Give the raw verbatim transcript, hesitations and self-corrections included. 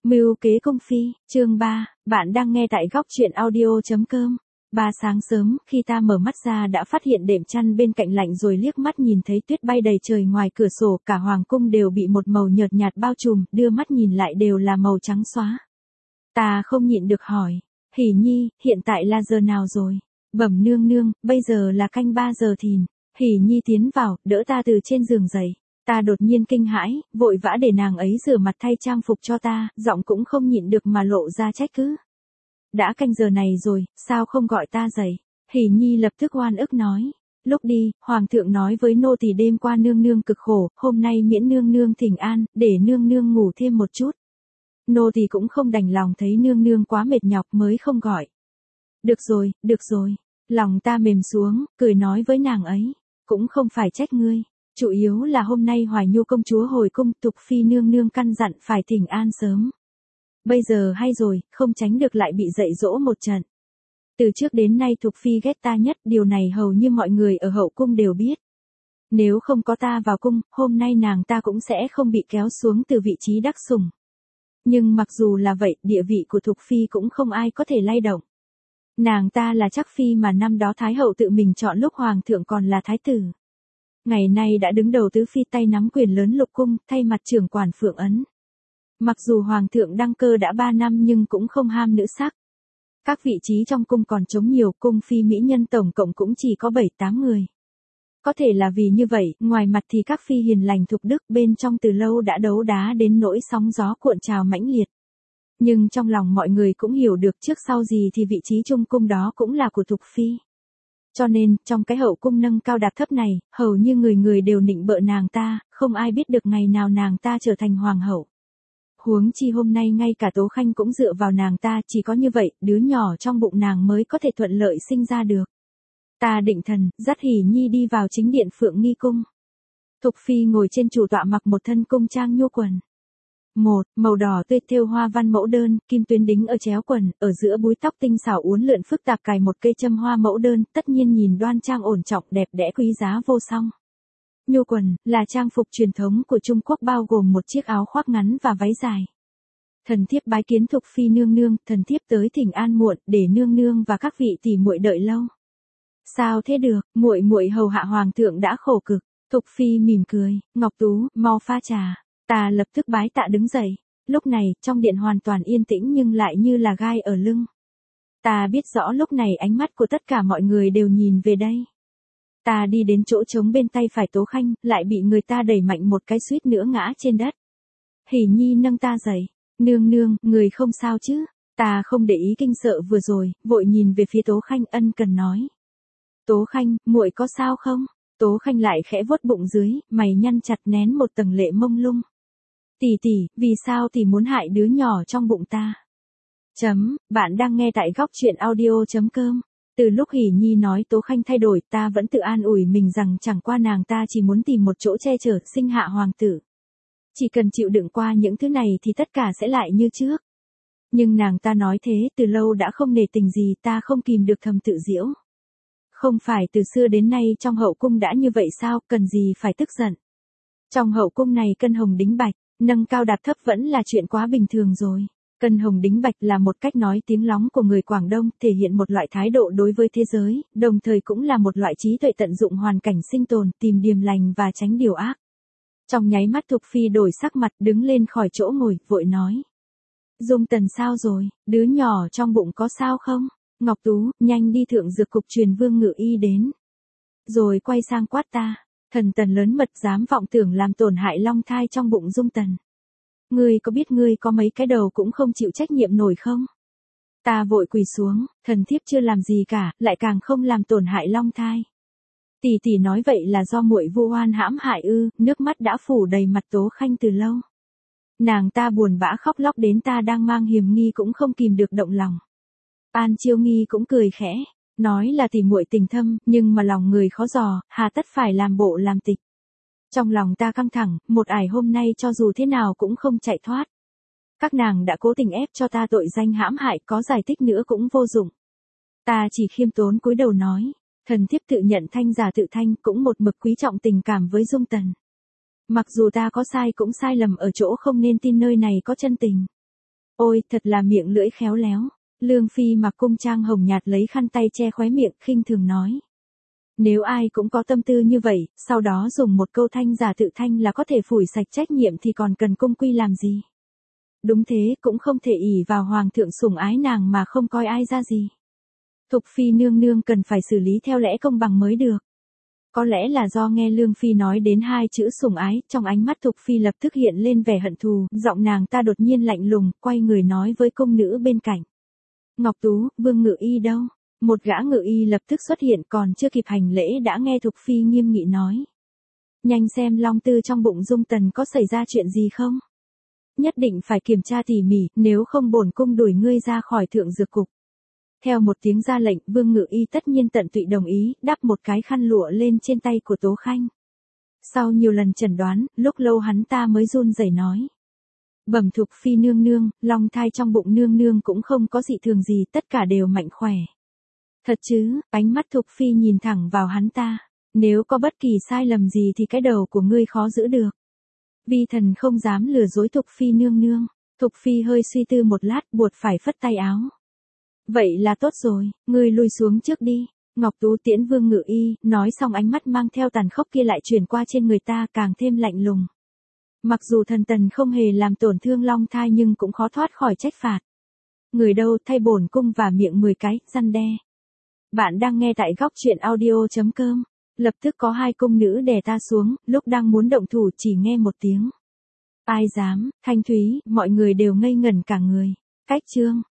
Mưu kế công phi, chương ba, bạn đang nghe tại góc truyện audio.com. Ba sáng sớm, khi ta mở mắt ra đã phát hiện đệm chăn bên cạnh lạnh rồi liếc mắt nhìn thấy tuyết bay đầy trời ngoài cửa sổ, cả hoàng cung đều bị một màu nhợt nhạt bao trùm, đưa mắt nhìn lại đều là màu trắng xóa. Ta không nhịn được hỏi, Hỉ Nhi, hiện tại là giờ nào rồi? Bẩm nương nương, bây giờ là canh ba giờ thìn. Hỉ Nhi tiến vào, đỡ ta từ trên giường dậy. Ta đột nhiên kinh hãi, vội vã để nàng ấy rửa mặt thay trang phục cho ta, giọng cũng không nhịn được mà lộ ra trách cứ. Đã canh giờ này rồi, sao không gọi ta dậy? Hỉ Nhi lập tức oan ức nói. Lúc đi, Hoàng thượng nói với nô tỳ đêm qua nương nương cực khổ, hôm nay miễn nương nương thỉnh an, để nương nương ngủ thêm một chút. Nô tỳ cũng không đành lòng thấy nương nương quá mệt nhọc mới không gọi. Được rồi, được rồi. Lòng ta mềm xuống, cười nói với nàng ấy. Cũng không phải trách ngươi. Chủ yếu là hôm nay Hoài Nhu công chúa hồi cung, Tục phi nương nương căn dặn phải thỉnh an sớm. Bây giờ hay rồi, không tránh được lại bị dạy dỗ một trận. Từ trước đến nay Tục phi ghét ta nhất, điều này hầu như mọi người ở hậu cung đều biết. Nếu không có ta vào cung, hôm nay nàng ta cũng sẽ không bị kéo xuống từ vị trí đắc sủng. Nhưng mặc dù là vậy, địa vị của Tục phi cũng không ai có thể lay động. Nàng ta là chắc phi mà năm đó Thái hậu tự mình chọn lúc Hoàng thượng còn là Thái tử. Ngày nay đã đứng đầu tứ phi, tay nắm quyền lớn lục cung, thay mặt trưởng quản Phượng Ấn. Mặc dù Hoàng thượng đăng cơ đã ba năm nhưng cũng không ham nữ sắc. Các vị trí trong cung còn trống nhiều, cung phi mỹ nhân tổng cộng cũng chỉ có bảy tám người. Có thể là vì như vậy, ngoài mặt thì các phi hiền lành thục đức, bên trong từ lâu đã đấu đá đến nỗi sóng gió cuộn trào mãnh liệt. Nhưng trong lòng mọi người cũng hiểu được trước sau gì thì vị trí trung cung đó cũng là của Tục phi. Cho nên, trong cái hậu cung nâng cao đạt thấp này, hầu như người người đều nịnh bợ nàng ta, không ai biết được ngày nào nàng ta trở thành hoàng hậu. Huống chi hôm nay ngay cả Tố Khanh cũng dựa vào nàng ta, chỉ có như vậy, đứa nhỏ trong bụng nàng mới có thể thuận lợi sinh ra được. Ta định thần, dắt Hỉ Nhi đi vào chính điện Phượng Nghi cung. Thục phi ngồi trên chủ tọa mặc một thân cung trang nhu quần. Một, màu đỏ tươi thêu hoa văn mẫu đơn, kim tuyến đính ở chéo quần, ở giữa búi tóc tinh xảo uốn lượn phức tạp cài một cây châm hoa mẫu đơn, tất nhiên nhìn đoan trang ổn trọng, đẹp đẽ quý giá vô song. Nhu quần, là trang phục truyền thống của Trung Quốc bao gồm một chiếc áo khoác ngắn và váy dài. Thần thiếp bái kiến Thục phi nương nương, thần thiếp tới thỉnh an muội, để nương nương và các vị tỷ muội đợi lâu. Sao thế được, muội muội hầu hạ hoàng thượng đã khổ cực. Thục phi mỉm cười, Ngọc Tú, mau pha trà. Ta lập tức bái tạ đứng dậy. Lúc này, trong điện hoàn toàn yên tĩnh nhưng lại như là gai ở lưng. Ta biết rõ lúc này ánh mắt của tất cả mọi người đều nhìn về đây. Ta đi đến chỗ trống bên tay phải Tố Khanh, lại bị người ta đẩy mạnh một cái suýt nữa ngã trên đất. Hỉ Nhi nâng ta dậy. Nương nương, người không sao chứ? Ta không để ý kinh sợ vừa rồi, vội nhìn về phía Tố Khanh ân cần nói. Tố Khanh, muội có sao không? Tố Khanh lại khẽ vuốt bụng dưới, mày nhăn chặt nén một tầng lệ mông lung. Tỷ tỷ, vì sao tỷ muốn hại đứa nhỏ trong bụng ta? Chấm, bạn đang nghe tại góc truyện audio.com. Từ lúc Hỉ Nhi nói Tố Khanh thay đổi, ta vẫn tự an ủi mình rằng chẳng qua nàng ta chỉ muốn tìm một chỗ che chở, sinh hạ hoàng tử. Chỉ cần chịu đựng qua những thứ này thì tất cả sẽ lại như trước. Nhưng nàng ta nói thế, từ lâu đã không nể tình gì, ta không kìm được thầm tự giễu. Không phải từ xưa đến nay trong hậu cung đã như vậy sao, cần gì phải tức giận. Trong hậu cung này cân hồng đính bạch, nâng cao đạt thấp vẫn là chuyện quá bình thường rồi. Cân hồng đính bạch là một cách nói tiếng lóng của người Quảng Đông, thể hiện một loại thái độ đối với thế giới, đồng thời cũng là một loại trí tuệ tận dụng hoàn cảnh sinh tồn, tìm điềm lành và tránh điều ác. Trong nháy mắt Thục phi đổi sắc mặt, đứng lên khỏi chỗ ngồi, vội nói. Dung Tần sao rồi, đứa nhỏ trong bụng có sao không? Ngọc Tú, nhanh đi thượng dược cục truyền Vương Ngự Y đến. Rồi quay sang quát ta, thần Tần lớn mật dám vọng tưởng làm tổn hại long thai trong bụng Dung Tần. Ngươi có biết ngươi có mấy cái đầu cũng không chịu trách nhiệm nổi không? Ta vội quỳ xuống, thần thiếp chưa làm gì cả, lại càng không làm tổn hại long thai. Tỷ tỷ nói vậy là do muội vu oan hãm hại ư? Nước mắt đã phủ đầy mặt Tố Khanh từ lâu. Nàng ta buồn bã khóc lóc đến ta đang mang hiềm nghi cũng không kìm được động lòng. An Chiêu Nghi cũng cười khẽ, nói là tỷ muội tình thâm, nhưng mà lòng người khó dò, hà tất phải làm bộ làm tịch. Trong lòng ta căng thẳng, một ải hôm nay cho dù thế nào cũng không chạy thoát. Các nàng đã cố tình ép cho ta tội danh hãm hại, có giải thích nữa cũng vô dụng. Ta chỉ khiêm tốn cúi đầu nói, thần thiếp tự nhận thanh giả tự thanh, cũng một mực quý trọng tình cảm với Dung Tần. Mặc dù ta có sai cũng sai lầm ở chỗ không nên tin nơi này có chân tình. Ôi, thật là miệng lưỡi khéo léo. Lương Phi mặc cung trang hồng nhạt lấy khăn tay che khóe miệng, khinh thường nói. Nếu ai cũng có tâm tư như vậy, sau đó dùng một câu thanh giả tự thanh là có thể phủi sạch trách nhiệm thì còn cần cung quy làm gì? Đúng thế, cũng không thể ỷ vào hoàng thượng sủng ái nàng mà không coi ai ra gì. Thục Phi nương nương cần phải xử lý theo lẽ công bằng mới được. Có lẽ là do nghe Lương Phi nói đến hai chữ sủng ái, trong ánh mắt Thục Phi lập tức hiện lên vẻ hận thù, giọng nàng ta đột nhiên lạnh lùng, quay người nói với công nữ bên cạnh. Ngọc Tú, Vương Ngự Y đâu? Một gã ngự y lập tức xuất hiện, còn chưa kịp hành lễ đã nghe Thục Phi nghiêm nghị nói. Nhanh xem Long Tư trong bụng Dung Tần có xảy ra chuyện gì không? Nhất định phải kiểm tra tỉ mỉ, nếu không bổn cung đuổi ngươi ra khỏi thượng dược cục. Theo một tiếng ra lệnh, Vương Ngự Y tất nhiên tận tụy đồng ý, đắp một cái khăn lụa lên trên tay của Tố Khanh. Sau nhiều lần chẩn đoán, lúc lâu hắn ta mới run rẩy nói. Bẩm Thục Phi nương nương, long thai trong bụng nương nương cũng không có dị thường gì, tất cả đều mạnh khỏe. Thật chứ? Ánh mắt Thục Phi nhìn thẳng vào hắn ta. Nếu có bất kỳ sai lầm gì thì cái đầu của ngươi khó giữ được. Vi thần không dám lừa dối Thục Phi nương nương. Thục Phi hơi suy tư một lát, buột phải phất tay áo. Vậy là tốt rồi, ngươi lui xuống trước đi. Ngọc Tú tiễn Vương Ngự Y, nói xong ánh mắt mang theo tàn khốc kia lại chuyển qua trên người ta, càng thêm lạnh lùng. Mặc dù thần tần không hề làm tổn thương long thai nhưng cũng khó thoát khỏi trách phạt. Người đâu thay bổn cung và miệng mười cái, răn đe. Bạn đang nghe tại góc truyện audio chấm com. Lập tức có hai cung nữ đè ta xuống, lúc đang muốn động thủ chỉ nghe một tiếng. Ai dám? Thanh Thúy, mọi người đều ngây ngẩn cả người. Cách chương.